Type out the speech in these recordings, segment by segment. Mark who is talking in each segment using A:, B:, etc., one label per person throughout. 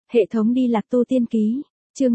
A: Hệ thống đi lạc tu tiên ký, chương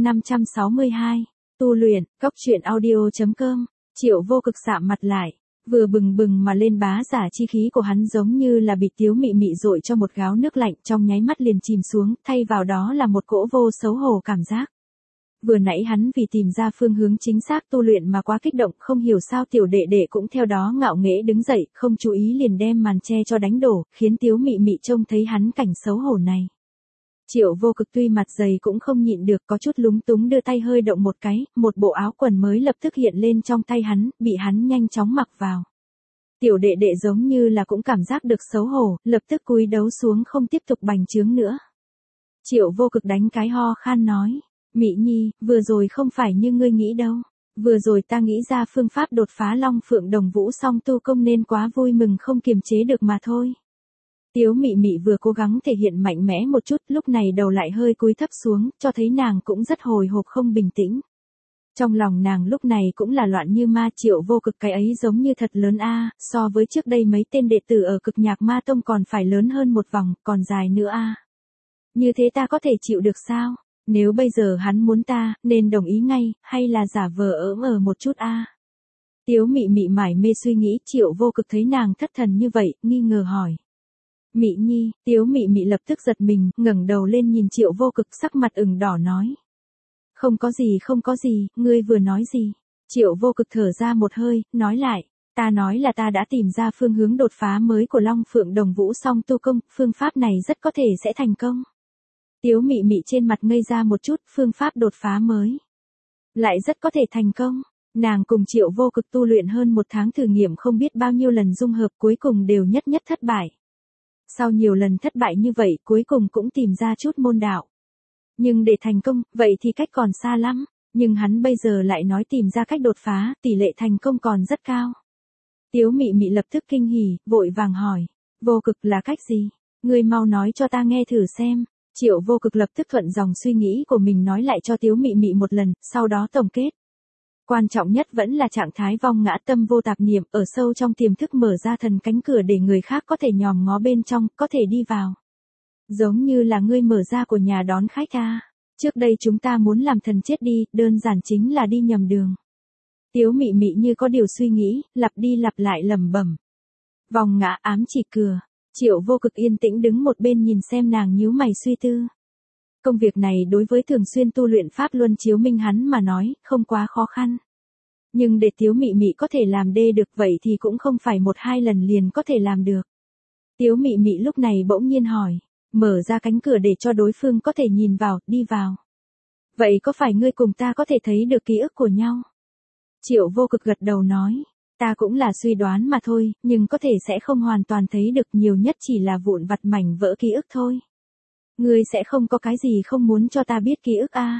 A: 562, tu luyện, cóc truyện audio.com, Triệu Vô Cực sạm mặt lại, vừa bừng bừng mà lên bá giả chi khí của hắn giống như là bị Tiếu Mị Mị dội cho một gáo nước lạnh trong nháy mắt liền chìm xuống, thay vào đó là một cỗ vô xấu hổ cảm giác. Vừa nãy hắn vì tìm ra phương hướng chính xác tu luyện mà quá kích động, không hiểu sao tiểu đệ đệ cũng theo đó ngạo nghễ đứng dậy, không chú ý liền đem màn che cho đánh đổ, khiến Tiếu Mị Mị trông thấy hắn cảnh xấu hổ này. Triệu Vô Cực tuy mặt dày cũng không nhịn được, có chút lúng túng đưa tay hơi động một cái, một bộ áo quần mới lập tức hiện lên trong tay hắn, bị hắn nhanh chóng mặc vào. Tiểu đệ đệ giống như là cũng cảm giác được xấu hổ, lập tức cúi đấu xuống không tiếp tục bành trướng nữa. Triệu Vô Cực đánh cái ho khan nói, Mị Nhi, vừa rồi không phải như ngươi nghĩ đâu. Vừa rồi ta nghĩ ra phương pháp đột phá Long Phượng Đồng Vũ song tu công nên quá vui mừng không kiềm chế được mà thôi. Tiếu Mị Mị vừa cố gắng thể hiện mạnh mẽ một chút, lúc này đầu lại hơi cúi thấp xuống, cho thấy nàng cũng rất hồi hộp không bình tĩnh. Trong lòng nàng lúc này cũng là loạn như ma. Triệu Vô Cực cái ấy giống như thật lớn a, so với trước đây mấy tên đệ tử ở Cực Nhạc Ma Tông còn phải lớn hơn một vòng, còn dài nữa a. Như thế ta có thể chịu được sao? Nếu bây giờ hắn muốn ta, nên đồng ý ngay, hay là giả vờ ở một chút a? Tiếu Mị Mị mải mê suy nghĩ. Triệu Vô Cực thấy nàng thất thần như vậy, nghi ngờ hỏi. Mị Nhi, Tiếu Mị Mị lập tức giật mình, ngẩng đầu lên nhìn Triệu Vô Cực, sắc mặt ửng đỏ nói. Không có gì, ngươi vừa nói gì? Triệu Vô Cực thở ra một hơi, nói lại, ta nói là ta đã tìm ra phương hướng đột phá mới của Long Phượng Đồng Vũ song tu công, phương pháp này rất có thể sẽ thành công. Tiếu Mị Mị trên mặt ngây ra một chút, phương pháp đột phá mới lại rất có thể thành công. Nàng cùng Triệu Vô Cực tu luyện hơn một tháng thử nghiệm không biết bao nhiêu lần dung hợp, cuối cùng đều nhất thất bại. Sau nhiều lần thất bại như vậy, cuối cùng cũng tìm ra chút môn đạo. Nhưng để thành công, vậy thì cách còn xa lắm. Nhưng hắn bây giờ lại nói tìm ra cách đột phá, tỷ lệ thành công còn rất cao. Tiếu Mị Mị lập tức kinh hỉ, vội vàng hỏi. Vô Cực là cách gì? Ngươi mau nói cho ta nghe thử xem. Triệu Vô Cực lập tức thuận dòng suy nghĩ của mình nói lại cho Tiếu Mị Mị một lần, sau đó tổng kết. Quan trọng nhất vẫn là trạng thái vong ngã tâm vô tạp niệm, ở sâu trong tiềm thức mở ra thần cánh cửa để người khác có thể nhòm ngó bên trong, có thể đi vào. Giống như là ngươi mở ra của nhà đón khách a. Trước đây chúng ta muốn làm thần chết đi, đơn giản chính là đi nhầm đường. Tiếu Mị Mị như có điều suy nghĩ, lặp đi lặp lại lẩm bẩm. Vòng ngã ám chỉ cửa. Triệu Vô Cực yên tĩnh đứng một bên nhìn xem nàng nhíu mày suy tư. Công việc này đối với thường xuyên tu luyện pháp luân chiếu minh hắn mà nói, không quá khó khăn. Nhưng để Tiếu Mị Mị có thể làm đê được vậy thì cũng không phải một hai lần liền có thể làm được. Tiếu Mị Mị lúc này bỗng nhiên hỏi, mở ra cánh cửa để cho đối phương có thể nhìn vào, đi vào. Vậy có phải ngươi cùng ta có thể thấy được ký ức của nhau? Triệu Vô Cực gật đầu nói, ta cũng là suy đoán mà thôi, nhưng có thể sẽ không hoàn toàn thấy được, nhiều nhất chỉ là vụn vặt mảnh vỡ ký ức thôi. Ngươi sẽ không có cái gì không muốn cho ta biết ký ức a?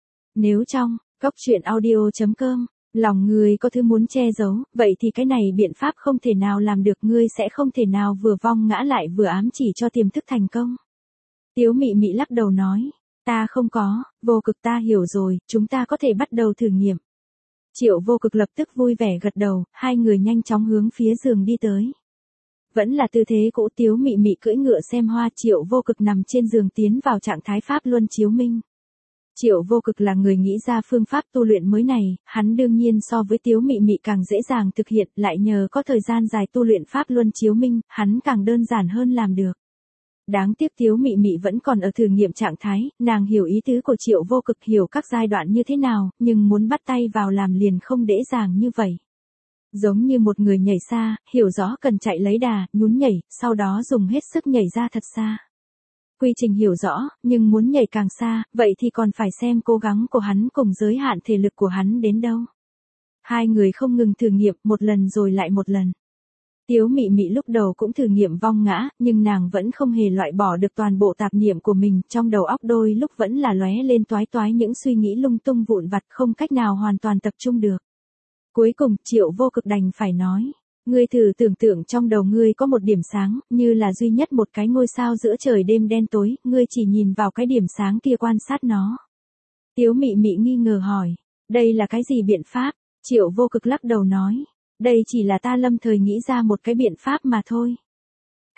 A: Nếu trong cóc truyện audio.com, lòng ngươi có thứ muốn che giấu, vậy thì cái này biện pháp không thể nào làm được, ngươi sẽ không thể nào vừa vong ngã lại vừa ám chỉ cho tiềm thức thành công. Tiếu Mị Mị lắc đầu nói, ta không có. Vô Cực ta hiểu rồi, chúng ta có thể bắt đầu thử nghiệm. Triệu Vô Cực lập tức vui vẻ gật đầu, hai người nhanh chóng hướng phía giường đi tới. Vẫn là tư thế cũ. Tiếu Mị Mị cưỡi ngựa xem hoa, Triệu Vô Cực nằm trên giường tiến vào trạng thái pháp luân chiếu minh. Triệu Vô Cực là người nghĩ ra phương pháp tu luyện mới này, hắn đương nhiên so với Tiếu Mị Mị càng dễ dàng thực hiện, lại nhờ có thời gian dài tu luyện pháp luân chiếu minh, hắn càng đơn giản hơn làm được. Đáng tiếc Tiếu Mị Mị vẫn còn ở thử nghiệm trạng thái, nàng hiểu ý tứ của Triệu Vô Cực, hiểu các giai đoạn như thế nào, nhưng muốn bắt tay vào làm liền không dễ dàng như vậy. Giống như một người nhảy xa, hiểu rõ cần chạy lấy đà, nhún nhảy, sau đó dùng hết sức nhảy ra thật xa. Quy trình hiểu rõ, nhưng muốn nhảy càng xa, vậy thì còn phải xem cố gắng của hắn cùng giới hạn thể lực của hắn đến đâu. Hai người không ngừng thử nghiệm, một lần rồi lại một lần. Tiếu Mị Mị lúc đầu cũng thử nghiệm vong ngã, nhưng nàng vẫn không hề loại bỏ được toàn bộ tạp niệm của mình, trong đầu óc đôi lúc vẫn là lóe lên toái toái những suy nghĩ lung tung vụn vặt, không cách nào hoàn toàn tập trung được. Cuối cùng, Triệu Vô Cực đành phải nói, ngươi thử tưởng tượng trong đầu ngươi có một điểm sáng, như là duy nhất một cái ngôi sao giữa trời đêm đen tối, ngươi chỉ nhìn vào cái điểm sáng kia quan sát nó. Tiếu Mị Mị nghi ngờ hỏi, đây là cái gì biện pháp? Triệu Vô Cực lắc đầu nói, đây chỉ là ta lâm thời nghĩ ra một cái biện pháp mà thôi.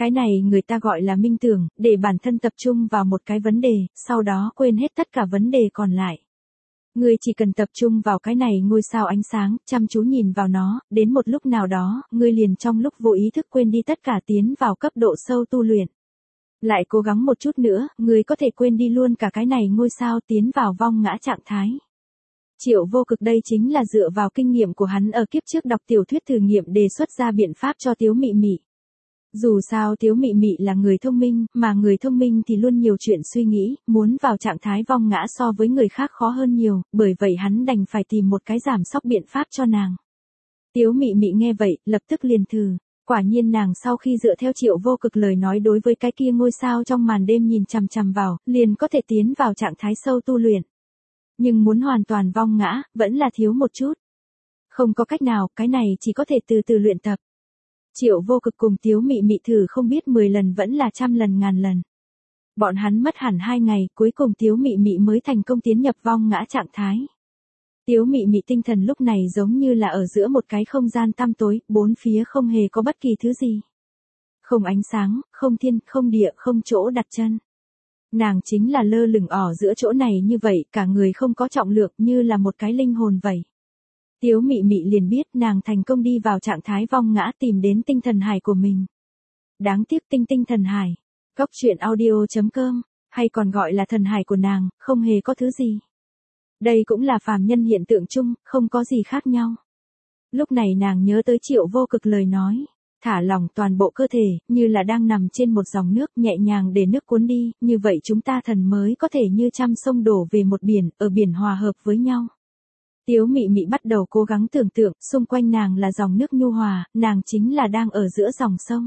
A: Cái này người ta gọi là minh tưởng, để bản thân tập trung vào một cái vấn đề, sau đó quên hết tất cả vấn đề còn lại. Ngươi chỉ cần tập trung vào cái này ngôi sao ánh sáng, chăm chú nhìn vào nó, đến một lúc nào đó, ngươi liền trong lúc vô ý thức quên đi tất cả tiến vào cấp độ sâu tu luyện. Lại cố gắng một chút nữa, ngươi có thể quên đi luôn cả cái này ngôi sao tiến vào vong ngã trạng thái. Triệu Vô Cực đây chính là dựa vào kinh nghiệm của hắn ở kiếp trước đọc tiểu thuyết thử nghiệm đề xuất ra biện pháp cho Tiếu Mị Mị. Dù sao Tiếu Mị Mị là người thông minh, mà người thông minh thì luôn nhiều chuyện suy nghĩ, muốn vào trạng thái vong ngã so với người khác khó hơn nhiều, bởi vậy hắn đành phải tìm một cái giảm sóc biện pháp cho nàng. Tiếu Mị Mị nghe vậy, lập tức liền thử. Quả nhiên nàng sau khi dựa theo Triệu Vô Cực lời nói đối với cái kia ngôi sao trong màn đêm nhìn chằm chằm vào, liền có thể tiến vào trạng thái sâu tu luyện. Nhưng muốn hoàn toàn vong ngã, vẫn là thiếu một chút. Không có cách nào, cái này chỉ có thể từ từ luyện tập. Triệu Vô Cực cùng Tiếu Mị Mị thử không biết 10 lần vẫn là trăm lần ngàn lần. Bọn hắn mất hẳn 2 ngày, cuối cùng Tiếu Mị Mị mới thành công tiến nhập vong ngã trạng thái. Tiếu Mị Mị tinh thần lúc này giống như là ở giữa một cái không gian tăm tối, bốn phía không hề có bất kỳ thứ gì. Không ánh sáng, không thiên, không địa, không chỗ đặt chân. Nàng chính là lơ lửng ở giữa chỗ này như vậy, cả người không có trọng lượng như là một cái linh hồn vậy. Tiếu Mị Mị liền biết nàng thành công đi vào trạng thái vong ngã tìm đến tinh thần hải của mình. Đáng tiếc tinh thần hải. Cóc truyện audio.com, hay còn gọi là thần hải của nàng, không hề có thứ gì. Đây cũng là phàm nhân hiện tượng chung, không có gì khác nhau. Lúc này nàng nhớ tới Triệu Vô Cực lời nói. Thả lỏng toàn bộ cơ thể, như là đang nằm trên một dòng nước nhẹ nhàng để nước cuốn đi, như vậy chúng ta thần mới có thể như trăm sông đổ về một biển, ở biển hòa hợp với nhau. Tiếu Mị Mị bắt đầu cố gắng tưởng tượng, xung quanh nàng là dòng nước nhu hòa, nàng chính là đang ở giữa dòng sông.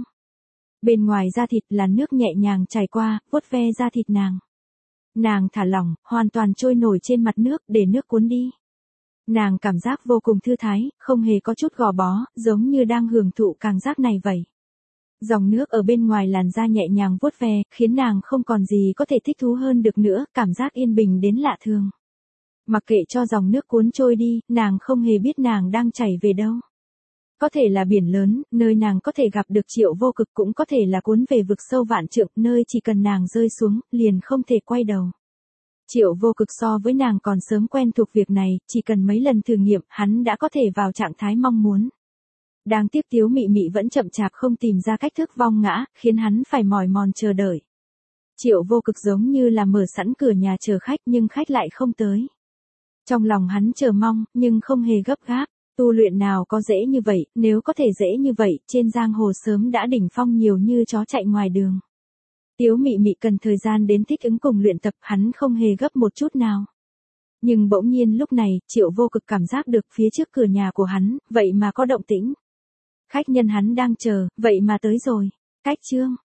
A: Bên ngoài da thịt là nước nhẹ nhàng chảy qua, vuốt ve da thịt nàng. Nàng thả lỏng, hoàn toàn trôi nổi trên mặt nước để nước cuốn đi. Nàng cảm giác vô cùng thư thái, không hề có chút gò bó, giống như đang hưởng thụ cảm giác này vậy. Dòng nước ở bên ngoài làn da nhẹ nhàng vuốt ve, khiến nàng không còn gì có thể thích thú hơn được nữa, cảm giác yên bình đến lạ thường. Mặc kệ cho dòng nước cuốn trôi đi, nàng không hề biết nàng đang chảy về đâu. Có thể là biển lớn, nơi nàng có thể gặp được Triệu Vô Cực, cũng có thể là cuốn về vực sâu vạn trượng, nơi chỉ cần nàng rơi xuống, liền không thể quay đầu. Triệu Vô Cực so với nàng còn sớm quen thuộc việc này, chỉ cần mấy lần thử nghiệm, hắn đã có thể vào trạng thái mong muốn. Đáng tiếc Tiếu Mị Mị vẫn chậm chạp không tìm ra cách thức vong ngã, khiến hắn phải mỏi mòn chờ đợi. Triệu Vô Cực giống như là mở sẵn cửa nhà chờ khách nhưng khách lại không tới. Trong lòng hắn chờ mong, nhưng không hề gấp gáp. Tu luyện nào có dễ như vậy, nếu có thể dễ như vậy, trên giang hồ sớm đã đỉnh phong nhiều như chó chạy ngoài đường. Tiếu Mị Mị cần thời gian đến thích ứng cùng luyện tập, hắn không hề gấp một chút nào. Nhưng bỗng nhiên lúc này, Triệu Vô Cực cảm giác được phía trước cửa nhà của hắn, vậy mà có động tĩnh. Khách nhân hắn đang chờ, vậy mà tới rồi. Cách chương